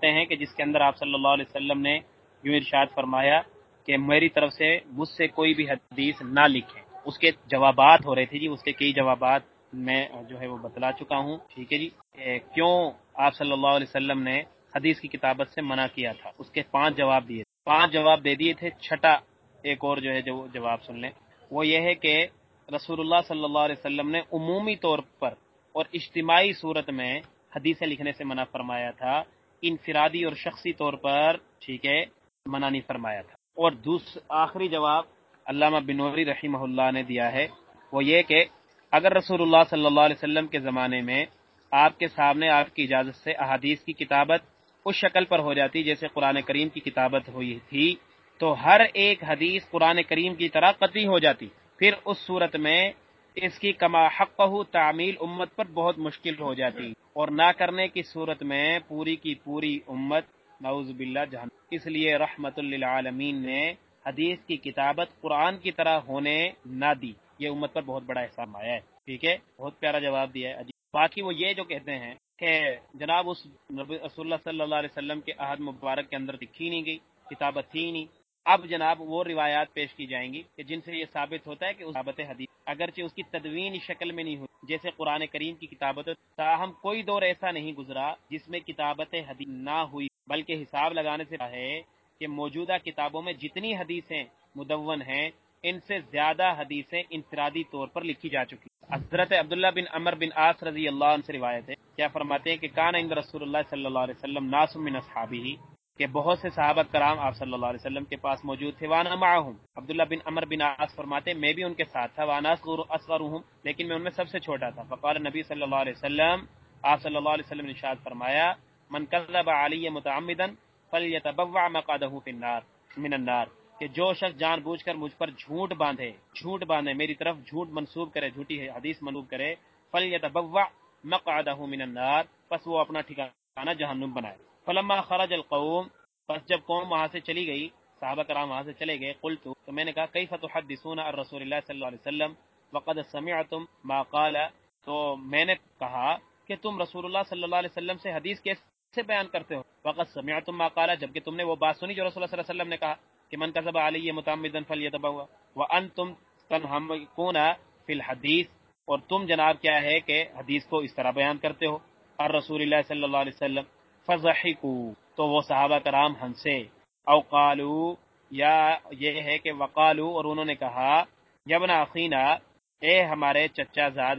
کرتے ہیں کہ جس کے اندر آپ صلی اللہ علیہ وسلم نے یوں ارشاد فرمایا کہ میری طرف سے مجھ سے کوئی بھی حدیث نہ لکھیں. اس کے جوابات ہو رہے تھے جی، اس کے کئی جوابات میں جو ہے وہ بتلا چکا ہوں. ٹھیک ہے جی. کیوں آپ صلی اللہ علیہ وسلم نے حدیث کی کتابت سے منع کیا تھا، اس کے 5 جواب دیے، 5 جواب دے دیے تھے. چھٹا ایک اور جو ہے جو جواب سن لیں، وہ یہ ہے کہ رسول اللہ صلی اللہ علیہ وسلم نے عمومی طور پر اور اجتماعی صورت میں حدیثیں لکھنے سے منع فرمایا تھا، انفرادی اور شخصی طور پر ٹھیک ہے منع نہیں فرمایا تھا. اور آخری جواب علامہ بنوری رحمہ اللہ نے دیا ہے، وہ یہ کہ اگر رسول اللہ صلی اللہ علیہ وسلم کے زمانے میں آپ کے سامنے آپ کی اجازت سے احادیث کی کتابت اس شکل پر ہو جاتی جیسے قرآن کریم کی کتابت ہوئی تھی، تو ہر ایک حدیث قرآن کریم کی طرح قطعی ہو جاتی. پھر اس صورت میں اس کی کما حقہ تعمیل امت پر بہت مشکل ہو جاتی، اور نہ کرنے کی صورت میں پوری کی پوری امت نعوذ باللہ جہنم. اس لیے رحمت للعالمین نے حدیث کی کتابت قرآن کی طرح ہونے نہ دی. یہ امت پر بہت بڑا احسان آیا ہے. ٹھیک ہے، بہت پیارا جواب دیا ہے. باقی وہ یہ جو کہتے ہیں کہ جناب اس رسول اللہ صلی اللہ علیہ وسلم کے عہد مبارک کے اندر لکھی نہیں گئی، کتابت تھی نہیں. اب جناب وہ روایات پیش کی جائیں گی کہ جن سے یہ ثابت ہوتا ہے کہ اس کتابت حدیث اگرچہ اس کی تدوین شکل میں نہیں ہوئی جیسے قرآن کریم کی کتابت، تاہم کوئی دور ایسا نہیں گزرا جس میں کتابت حدیث نہ ہوئی، بلکہ حساب لگانے سے ہے کہ موجودہ کتابوں میں جتنی حدیثیں مدون ہیں ان سے زیادہ حدیثیں انفرادی طور پر لکھی جا چکی. حضرت عبداللہ بن عمر بن عاص رضی اللہ عنہ سے روایت ہے، کیا فرماتے ہیں کہ کان عند رسول اللہ صلی اللہ علیہ وسلم ناس من اصحابہ، کہ بہت سے صحابہ کرام آپ صلی اللہ علیہ وسلم کے پاس موجود تھے. وانا معہم، عبداللہ بن عمر بن عاص فرماتے ہیں میں بھی ان کے ساتھ تھا. وانا اصغرهم، لیکن میں ان میں سب سے چھوٹا تھا. فقال نبی صلی اللہ علیہ وسلم، آپ صلی اللہ علیہ وسلم نے ارشاد فرمایا من کذب علی متعمدا فلیتبوأ مقعده فی النار من النار، کہ جو شخص جان بوجھ کر مجھ پر جھوٹ باندھے میری طرف جھوٹ منسوب کرے، جھوٹی حدیث منسوب کرے، فلیتبوأ مقعده من النار، پس وہ اپنا ٹھکانہ جہنم بنائے. فلما خرج القوم، پس جب قوم وہاں سے چلی گئی، صحابہ کرام وہاں سے چلے گئے، قلت، تو میں نے کہا کیف تحدثون عن رسول اللہ صلی اللہ علیہ وسلم وقد سمعتم ما قال، تو میں نے کہا کہ تم رسول اللہ صلی اللہ علیہ وسلم سے حدیث کیسے بیان کرتے ہو، وقد سمعتم ما قال، جبکہ تم نے وہ بات سنی جو رسول اللہ صلی اللہ علیہ وسلم نے کہا کہ من کذب علی متعمدا فلیتبوأ، وانتم تنہمکون فی الحدیث، اور تم جناب کیا ہے کہ حدیث کو اس طرح بیان کرتے ہو اور رسول اللہ صلی اللہ علیہ وسلم. فضحکوا، تو وہ صحابہ کرام ہنسے. او قالوا، یا یہ ہے کہ وقالوا، اور انہوں نے کہا یا ابن اخینا، اے ہمارے چچا زاد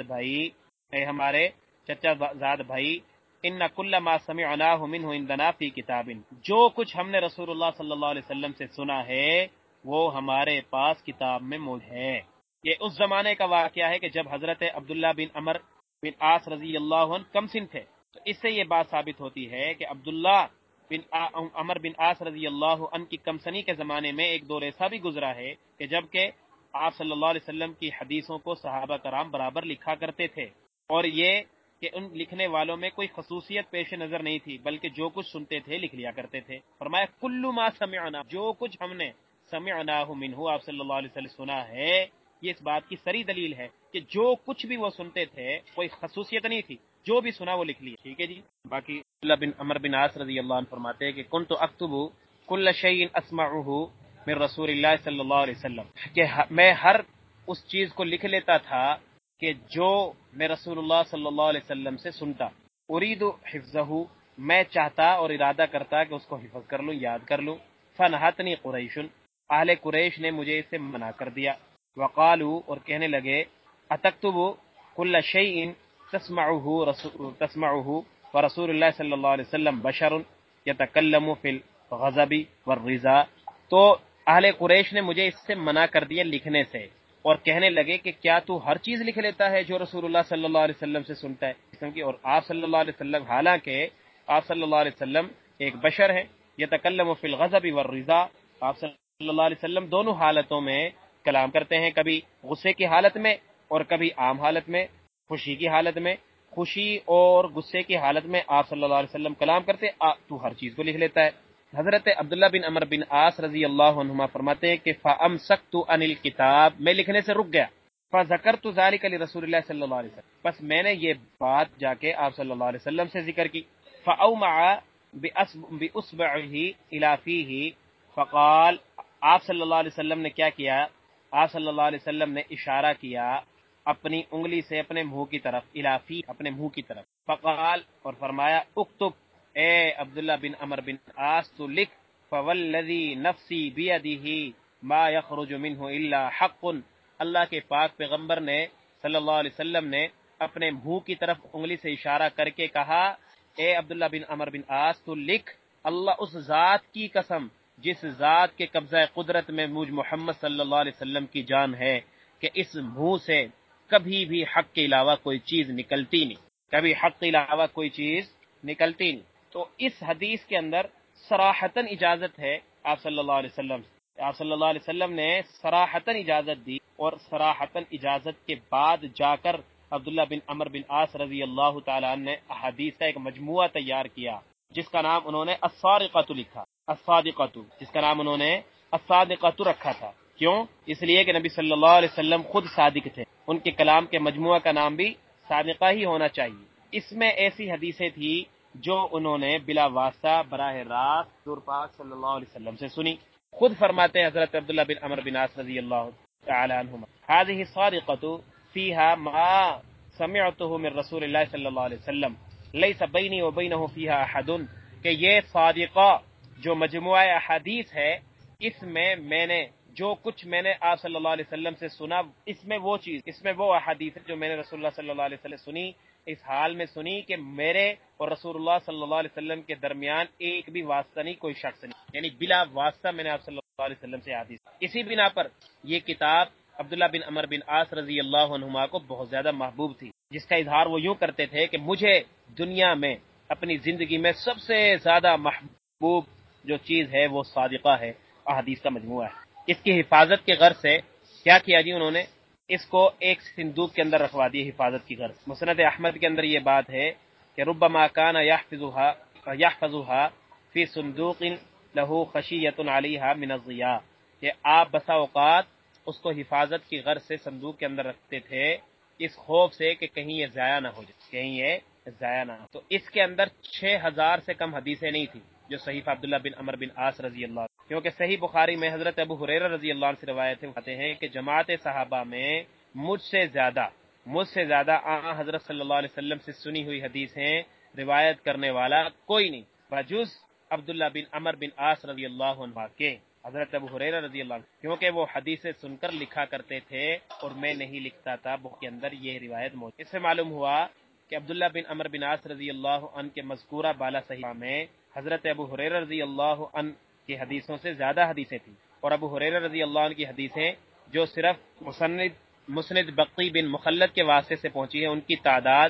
بھائی، ان کل ما سمعناہ منہ عندنا فی کتاب، جو کچھ ہم نے رسول اللہ صلی اللہ علیہ وسلم سے سنا ہے وہ ہمارے پاس کتاب میں موجود ہے. یہ اس زمانے کا واقعہ ہے کہ جب حضرت عبداللہ بن عمر بن عاص رضی اللہ عنہ کم سن تھے. تو اس سے یہ بات ثابت ہوتی ہے کہ عبداللہ بن عمر بن عاص رضی اللہ عنہ کی کمسنی کے زمانے میں ایک دور ایسا بھی گزرا ہے کہ جب کہ آپ صلی اللہ علیہ وسلم کی حدیثوں کو صحابہ کرام برابر لکھا کرتے تھے، اور یہ کہ ان لکھنے والوں میں کوئی خصوصیت پیش نظر نہیں تھی بلکہ جو کچھ سنتے تھے لکھ لیا کرتے تھے. فرمایا کل ما سمعنا، جو کچھ ہم نے سمعناہ منہ، آپ صلی اللہ علیہ وسلم سنا ہے، یہ اس بات کی سری دلیل ہے کہ جو کچھ بھی وہ سنتے تھے کوئی خصوصیت نہیں تھی، جو بھی سنا وہ لکھ لیا. ٹھیک ہے جی. باقی عبداللہ بن عمر بن عاص رضی اللہ عنہ فرماتے ہیں کہ کنت اکتب کل شیء اسمعہ من رسول اللہ صلی اللہ علیہ وسلم، کہ میں ہر اس چیز کو لکھ لیتا تھا کہ جو میں رسول اللہ صلی اللہ علیہ وسلم سے سنتا. اريد حفظہ، میں چاہتا اور ارادہ کرتا کہ اس کو حفظ کر لوں، یاد کر لوں. فنہتنی قریش، اہل قریش نے مجھے اس سے منع کر دیا. وقالوا، اور کہنے لگے اتکتب کل شیء تسمعہ ورسول اللہ صلی اللہ علیہ وسلم بشر یتکلم فی الغضب والرضا، تو اہل قریش نے مجھے اس سے منع کر دیا لکھنے سے، اور کہنے لگے کہ کیا تو ہر چیز لکھ لیتا ہے جو رسول اللہ صلی اللہ علیہ وسلم سے سنتا ہے. اور آپ صلی اللہ علیہ وسلم، حالانکہ آپ صلی اللہ علیہ وسلم ایک بشر ہیں، یتکلم فی الغضب والرضا، آپ صلی اللہ علیہ وسلم دونوں حالتوں میں کلام کرتے ہیں، کبھی غصے کی حالت میں اور کبھی عام حالت میں، خوشی کی حالت میں. خوشی اور غصے کی حالت میں آپ صلی اللہ علیہ وسلم کلام کرتے، تو ہر چیز کو لکھ لیتا ہے. حضرت عبداللہ بن عمر بن عاص رضی اللہ عنہما فرماتے ہیں کہ فَأَمْسَكْتُ عَنِ الْكِتَابِ، میں لکھنے سے رک گیا. فَذَكَرْتُ ذَلِكَ لِرَسُولِ اللَّهِ صلی اللہ علیہ وسلم، بس میں نے یہ بات جا کے آپ صلی اللہ علیہ وسلم سے ذکر کی. فَأَوْمَعَ بِإُصْبِعِهِ إِلَى فِيهِ فقال، آپ صلی اللہ علیہ وسلم نے کیا کیا؟ آپ صلی اللہ علیہ وسلم نے اشارہ کیا اپنی انگلی سے اپنے منہ کی طرف، الافی اپنے منہ کی طرف، فقال اور فرمایا اکتب، اے عبداللہ بن عمر بن عاص تو لکھ، فوالذی نفسی بیدہ ما یخرج منہ الا حق، اللہ کے پاک پیغمبر نے صلی اللہ علیہ وسلم نے اپنے منہ کی طرف انگلی سے اشارہ کر کے کہا، اے عبداللہ بن عمر بن عاص تو لکھ، اللہ اس ذات کی قسم جس ذات کے قبضہ قدرت میں مجھ محمد صلی اللہ علیہ وسلم کی جان ہے کہ اس منہ سے کبھی بھی حق کے علاوہ کوئی چیز نکلتی نہیں، کبھی حق کے علاوہ کوئی چیز نکلتی نہیں۔ تو اس حدیث کے اندر صراحتاً اجازت ہے آپ صلی اللہ علیہ وسلم سے، آپ صلی اللہ علیہ وسلم نے صراحتاً اجازت دی، اور صراحتاً اجازت کے بعد جا کر عبداللہ بن عمر بن عاص رضی اللہ تعالیٰ عنہ نے احادیث کا ایک مجموعہ تیار کیا، جس کا نام انہوں نے الصادقۃ لکھا، الصادقۃ، جس کا نام انہوں نے الصادقۃ رکھا تھا۔ کیوں؟ اس لیے کہ نبی صلی اللہ علیہ وسلم خود صادق تھے، ان کے کلام کے مجموعہ کا نام بھی صادقہ ہی ہونا چاہیے۔ اس میں ایسی حدیثیں تھی جو انہوں نے بلا واسطہ براہ راست حضور پاک صلی اللہ علیہ وسلم سے سنی۔ خود فرماتے ہیں حضرت عبداللہ بن عمر بن عاص رضی اللہ تعالی عنہما، هذه الصادقۃ فيها ما سمعته من رسول اللہ صلی اللہ علیہ وسلم لیس بینی وبینہ فیہا احد، کہ یہ صادقہ جو مجموعہ احادیث ہے، اس میں نے جو کچھ میں نے آپ صلی اللہ علیہ وسلم سے سنا، اس میں وہ چیز، اس میں وہ احادیث ہے جو میں نے رسول اللہ صلی اللہ علیہ وسلم سنی، اس حال میں سنی کہ میرے اور رسول اللہ صلی اللہ علیہ وسلم کے درمیان ایک بھی واسطہ نہیں، کوئی شخص نہیں، یعنی بلا واسطہ میں نے آپ صلی اللہ علیہ وسلم سے حدیث۔ اسی بنا پر یہ کتاب عبداللہ بن عمر بن عاص رضی اللہ عنہما کو بہت زیادہ محبوب تھی، جس کا اظہار وہ یوں کرتے تھے کہ مجھے دنیا میں اپنی زندگی میں سب سے زیادہ محبوب جو چیز ہے وہ صادقہ ہے، احادیث کا مجموعہ ہے۔ اس کی حفاظت کے غرض سے کیا کیا جی انہوں نے؟ اس کو ایک صندوق کے اندر رکھوا دیے حفاظت کی غرض۔ مسند احمد کے اندر یہ بات ہے کہ ربما کان یحفظها فی صندوق لہ خشیۃ علیہا من الضیاء، کہ آپ بسا اوقات اس کو حفاظت کی غرض سے صندوق کے اندر رکھتے تھے، اس خوف سے کہ کہیں یہ ضائع نہ ہو جائے، کہیں یہ ضائع نہ ہو۔ تو اس کے اندر 6000 سے کم حدیثیں نہیں تھی جو صحیفہ عبداللہ بن عمر بن عاص رضی اللہ عنہ، کیونکہ صحیح بخاری میں حضرت ابو ہریرہ رضی اللہ عنہ سے روایتیں آتے ہیں کہ جماعت صحابہ میں مجھ سے زیادہ حضرت صلی اللہ علیہ وسلم سے سنی ہوئی حدیثیں روایت کرنے والا کوئی نہیں بجز عبداللہ بن عمر بن عاص رضی اللہ عنہ کے، حضرت ابو ہریرہ رضی اللہ عنہ، کیونکہ وہ حدیثیں سن کر لکھا کرتے تھے اور میں نہیں لکھتا تھا، بک کے اندر یہ روایت موجود۔ اس سے معلوم ہوا کہ عبداللہ بن عمر بن عاص رضی اللہ عنہ کے مذکورہ بالا صحیفہ میں حضرت ابو ہریرہ رضی اللہ عنہ کی حدیثوں سے زیادہ حدیثیں تھیں، اور ابو ہریرہ رضی اللہ عنہ کی حدیثیں جو صرف مسند بقی بن مخلد کے واسطے سے پہنچی ہے، ان کی تعداد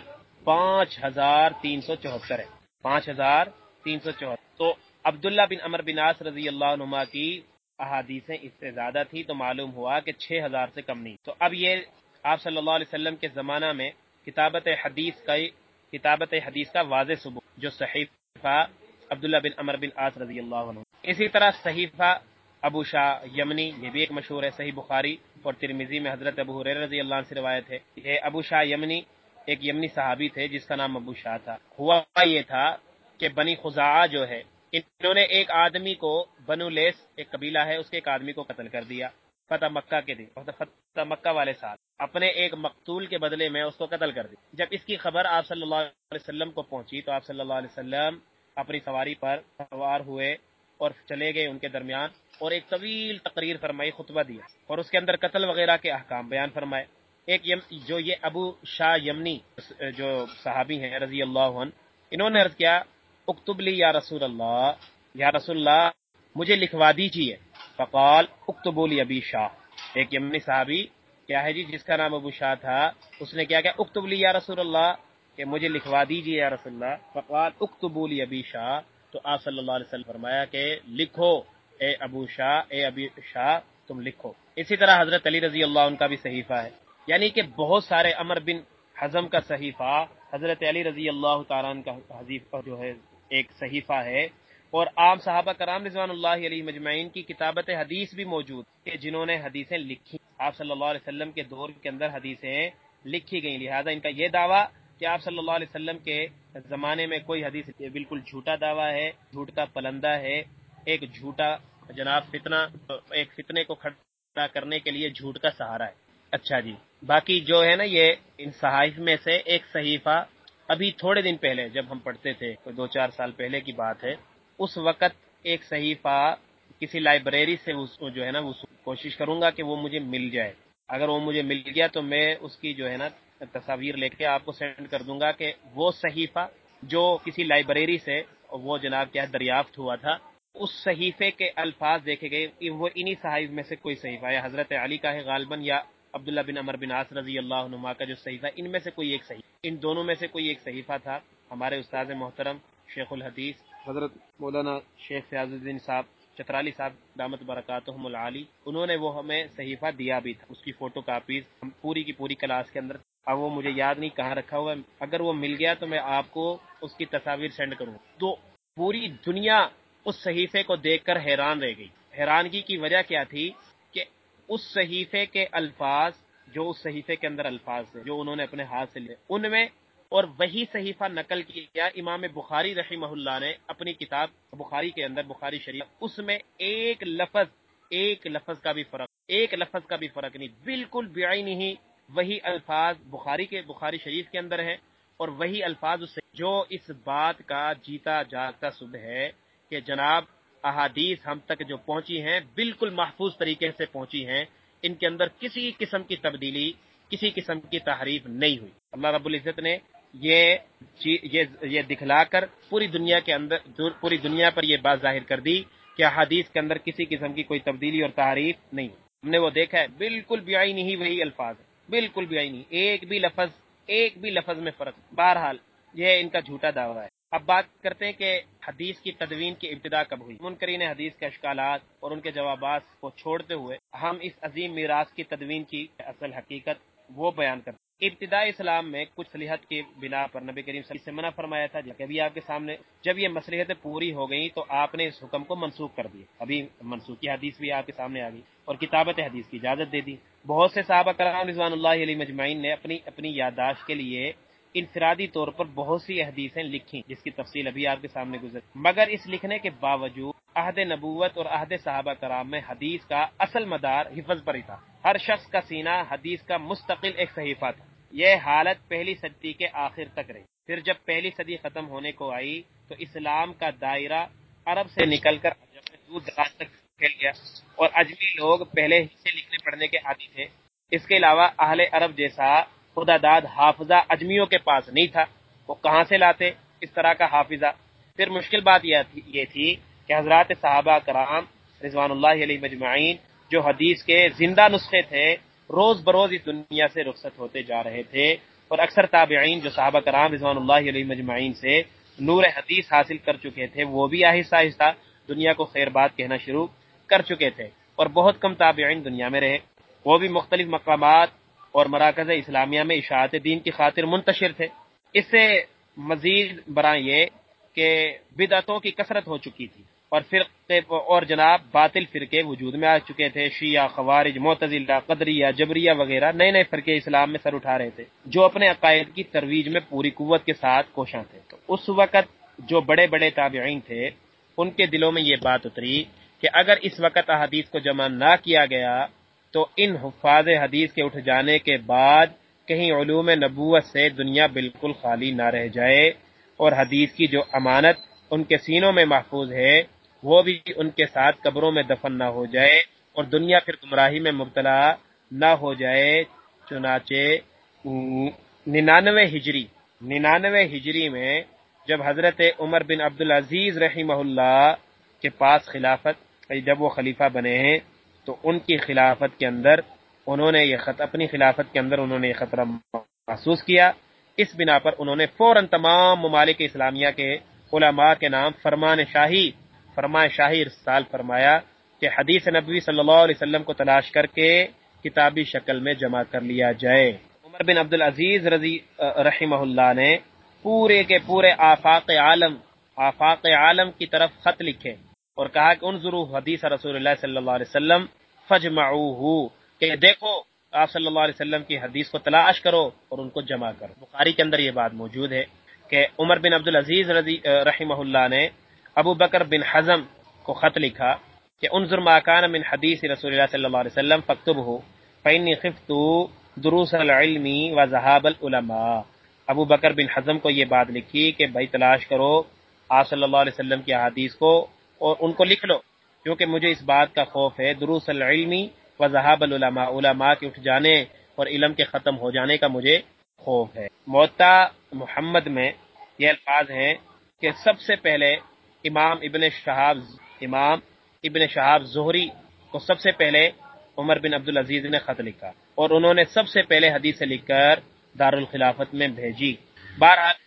5374 ہے، 5374۔ تو عبداللہ بن عمر بن عاص رضی اللہ عنہما کی احادیثیں اس سے زیادہ تھی، تو معلوم ہوا کہ 6000 سے کم نہیں۔ تو اب یہ آپ صلی اللہ علیہ وسلم کے زمانہ میں کتابت حدیث کا واضح ثبوت، جو صحیفہ عبداللہ بن عمر بن عاص رضی اللہ عنہ۔ اسی طرح صحیفہ ابو شاہ یمنی، یہ بھی ایک مشہور ہے، صحیح بخاری اور ترمذی میں حضرت ابو ہریرہ رضی اللہ عنہ سے روایت ہے۔ یہ ابو شاہ یمنی ایک یمنی صحابی تھے جس کا نام ابو شاہ تھا۔ ہوا یہ تھا کہ بنی خزاعہ جو ہے، انہوں نے ایک آدمی کو، بنو لیس ایک قبیلہ ہے، اس کے ایک آدمی کو قتل کر دیا فتح مکہ کے دن، فتح مکہ والے سال اپنے ایک مقتول کے بدلے میں اس کو قتل کر دیا۔ جب اس کی خبر آپ صلی اللہ علیہ وسلم کو پہنچی تو آپ صلی اللہ علیہ وسلم اپنی سواری پر سوار ہوئے اور چلے گئے ان کے درمیان، اور ایک طویل تقریر فرمائی، خطبہ دیا، اور اس کے اندر قتل وغیرہ کے احکام بیان فرمائے۔ جو یہ ابو شاہ یمنی جو صحابی ہیں رضی اللہ عنہ، انہوں نے عرض کیا اکتب لی یا رسول اللہ، یا رسول اللہ مجھے لکھوا دیجیے۔ فقال اکتبوا لی ابی شاہ، ایک یمنی صحابی کیا ہے جی جس کا نام ابو شاہ تھا، اس نے کیا اکتب لی یا رسول اللہ، کہ مجھے لکھوا دیجیے یا رسول اللہ۔ فقال اکتبوا لی ابی شاہ، تو آپ صلی اللہ علیہ وسلم فرمایا کہ لکھو اے ابو شاہ تم لکھو۔ اسی طرح حضرت علی رضی اللہ عنہ کا بھی صحیفہ ہے، یعنی کہ بہت سارے، عمر بن حزم کا صحیفہ، حضرت علی رضی اللہ تعالیٰ عنہ کا حدیث جو ہے ایک صحیفہ ہے، اور عام صحابہ کرام رضوان اللہ علیہ مجمعین کی کتابت حدیث بھی موجود کہ جنہوں نے حدیثیں لکھی، آپ صلی اللہ علیہ وسلم کے دور کے اندر حدیثیں لکھی گئیں، لہذا ان کا یہ دعویٰ کہ آپ صلی اللہ علیہ وسلم کے زمانے میں کوئی حدیث بالکل جھوٹا دعویٰ ہے، جھوٹ کا پلندہ ہے، ایک جھوٹا جناب ایک فتنے کو کھڑا کرنے کے لیے جھوٹ کا سہارا ہے۔ اچھا جی، باقی جو ہے نا یہ ان صحائف میں سے ایک صحیفہ ابھی تھوڑے دن پہلے جب ہم پڑھتے تھے، کوئی 2-4 سال پہلے کی بات ہے، اس وقت ایک صحیفہ کسی لائبریری سے جو ہے نا کوشش کروں گا کہ وہ مجھے مل جائے۔ اگر وہ مجھے مل گیا تو میں اس کی جو ہے نا تصاویر لے کے آپ کو سینڈ کر دوں گا کہ وہ صحیفہ جو کسی لائبریری سے وہ جناب کیا دریافت ہوا تھا، اس صحیفے کے الفاظ دیکھے گئے کہ وہ انہی صحائف میں سے کوئی صحیفہ ہے، حضرت علی کا ہے غالباً یا عبداللہ بن عمر بن عاص رضی اللہ عنہما کا جو صحیفہ، ان میں سے کوئی ایک صحیفہ، ان دونوں میں سے کوئی ایک صحیفہ تھا۔ ہمارے استاد محترم شیخ الحدیث حضرت مولانا شیخ فیاض الدین صاحب چترالی صاحب دامت برکاتہم العالی، انہوں نے وہ ہمیں صحیفہ دیا بھی تھا، اس کی فوٹو کاپیز ہم پوری کی پوری کلاس کے اندر، اب وہ مجھے یاد نہیں کہاں رکھا ہوا ہے، اگر وہ مل گیا تو میں آپ کو اس کی تصاویر سینڈ کروں۔ تو پوری دنیا اس صحیفے کو دیکھ کر حیران رہ گئی۔ حیرانگی کی وجہ کیا تھی کہ اس صحیفے کے الفاظ، جو اس صحیفے کے اندر الفاظ تھے جو انہوں نے اپنے ہاتھ سے لے، ان میں، اور وہی صحیفہ نقل کیا امام بخاری رحمہ اللہ نے اپنی کتاب بخاری کے اندر، بخاری شریف، اس میں ایک لفظ کا بھی فرق نہیں، بالکل بعینہ ہی وہی الفاظ بخاری شریف کے اندر ہے، اور وہی الفاظ اس سے، جو اس بات کا جیتا جاگتا ثبوت ہے کہ جناب احادیث ہم تک جو پہنچی ہیں بالکل محفوظ طریقے سے پہنچی ہیں، ان کے اندر کسی قسم کی تبدیلی، کسی قسم کی تحریف نہیں ہوئی۔ اللہ رب العزت نے یہ دکھلا کر پوری دنیا پر یہ بات ظاہر کر دی کہ احادیث کے اندر کسی قسم کی کوئی تبدیلی اور تحریف نہیں۔ ہم نے وہ دیکھا ہے، بالکل بعینہ ہی وہی الفاظ ہے، بالکل بعینہ، ایک بھی لفظ میں فرق۔ بہرحال یہ ان کا جھوٹا دعویٰ ہے۔ اب بات کرتے ہیں کہ حدیث کی تدوین کی ابتدا کب ہوئی۔ منکرین حدیث کے اشکالات اور ان کے جوابات کو چھوڑتے ہوئے ہم اس عظیم میراث کی تدوین کی اصل حقیقت وہ بیان کرتے ہیں۔ ابتدائی اسلام میں کچھ مصلحت کی بنا پر نبی کریم صلی اللہ علیہ وسلم سے منع فرمایا تھا، کہ ابھی آپ کے سامنے جب یہ مصلحتیں پوری ہو گئیں تو آپ نے اس حکم کو منسوخ کر دیا، ابھی منسوخی حدیث بھی آپ کے سامنے آ گئی اور کتابت حدیث کی اجازت دے دی۔ بہت سے صحابہ کرام رضوان اللہ علیہ مجمعین نے اپنی یادداشت کے لیے انفرادی طور پر بہت سی احادیثیں لکھی، جس کی تفصیل ابھی آپ کے سامنے گزر، مگر اس لکھنے کے باوجود عہد نبوت اور عہد صحابہ کرام میں حدیث کا اصل مدار حفظ پر ہی تھا۔ ہر شخص کا سینہ حدیث کا مستقل ایک صحیفہ تھا۔ یہ حالت پہلی صدی کے آخر تک رہی۔ پھر جب پہلی صدی ختم ہونے کو آئی تو اسلام کا دائرہ عرب سے نکل کر عجم میں دور دراز تک پھیل گیا، اور عجمی لوگ پہلے ہی سے لکھنے پڑھنے کے عادی تھے۔ اس کے علاوہ اہل عرب جیسا خدا داد حافظہ اجمیوں کے پاس نہیں تھا، وہ کہاں سے لاتے اس طرح کا حافظہ؟ پھر مشکل بات یہ تھی کہ حضرات صحابہ کرام رضوان اللہ علیہ مجمعین جو حدیث کے زندہ نسخے تھے، روز بروز اس دنیا سے رخصت ہوتے جا رہے تھے، اور اکثر تابعین جو صحابہ کرام رضوان اللہ علیہ مجمعین سے نور حدیث حاصل کر چکے تھے، وہ بھی آہستہ آہستہ دنیا کو خیر بات کہنا شروع کر چکے تھے، اور بہت کم تابعین دنیا میں رہے، وہ بھی مختلف مقامات اور مراکز اسلامیہ میں اشاعت دین کی خاطر منتشر تھے۔ اس سے مزید برآں یہ کہ بدعتوں کی کثرت ہو چکی تھی، اور فرقے اور جناب باطل فرقے وجود میں آ چکے تھے، شیعہ، خوارج، معتزلہ، قدریہ، جبریہ وغیرہ نئے فرقے اسلام میں سر اٹھا رہے تھے، جو اپنے عقائد کی ترویج میں پوری قوت کے ساتھ کوشاں تھے۔ تو اس وقت جو بڑے بڑے تابعین تھے، ان کے دلوں میں یہ بات اتری کہ اگر اس وقت احادیث کو جمع نہ کیا گیا تو ان حفاظ حدیث کے اٹھ جانے کے بعد کہیں علوم نبوت سے دنیا بالکل خالی نہ رہ جائے، اور حدیث کی جو امانت ان کے سینوں میں محفوظ ہے وہ بھی ان کے ساتھ قبروں میں دفن نہ ہو جائے، اور دنیا پھر گمراہی میں مبتلا نہ ہو جائے۔ چنانچہ 99 ہجری میں جب حضرت عمر بن عبدالعزیز رحمہ اللہ کے پاس جب وہ خلیفہ بنے ہیں تو ان کی خلافت کے اندر انہوں نے اپنی خلافت کے اندر انہوں نے یہ خطرہ محسوس کیا۔ اس بنا پر انہوں نے فوراً تمام ممالک اسلامیہ کے علماء کے نام فرمان شاہی ارسال فرمایا کہ حدیث نبوی صلی اللہ علیہ وسلم کو تلاش کر کے کتابی شکل میں جمع کر لیا جائے۔ عمر بن عبدالعزیز رحمہ اللہ نے پورے کے پورے آفاق عالم کی طرف خط لکھے اور کہا کہ انظروا حدیث رسول اللہ صلی اللہ علیہ وسلم فجمعوہ، کہ دیکھو آپ صلی اللہ علیہ وسلم کی حدیث کو تلاش کرو اور ان کو جمع کرو۔ بخاری کے اندر یہ بات موجود ہے۔ کہ عمر بن عبدالعزیز رحمہ اللہ نے ابو بکر بن حزم کو خط لکھا کہ انظر ما کان من حدیث رسول اللہ صلی اللہ علیہ وسلم فاکتبہ فإنی خفت دروس العلم وذهاب العلماء۔ ابو بکر بن حزم کو یہ بات لکھی کہ بھائی تلاش کرو آپ صلی اللہ علیہ وسلم کی احادیث کو اور ان کو لکھ لو، کیونکہ مجھے اس بات کا خوف ہے، دروس العلم وذهاب العلماء، علماء کے اٹھ جانے اور علم کے ختم ہو جانے کا مجھے خوف ہے۔ موطا محمد میں یہ الفاظ ہیں کہ سب سے پہلے امام ابن شہاب زہری کو سب سے پہلے عمر بن عبدالعزیز نے خط لکھا اور انہوں نے سب سے پہلے حدیث لکھ کر دارالخلافت میں بھیجی۔ بہرحال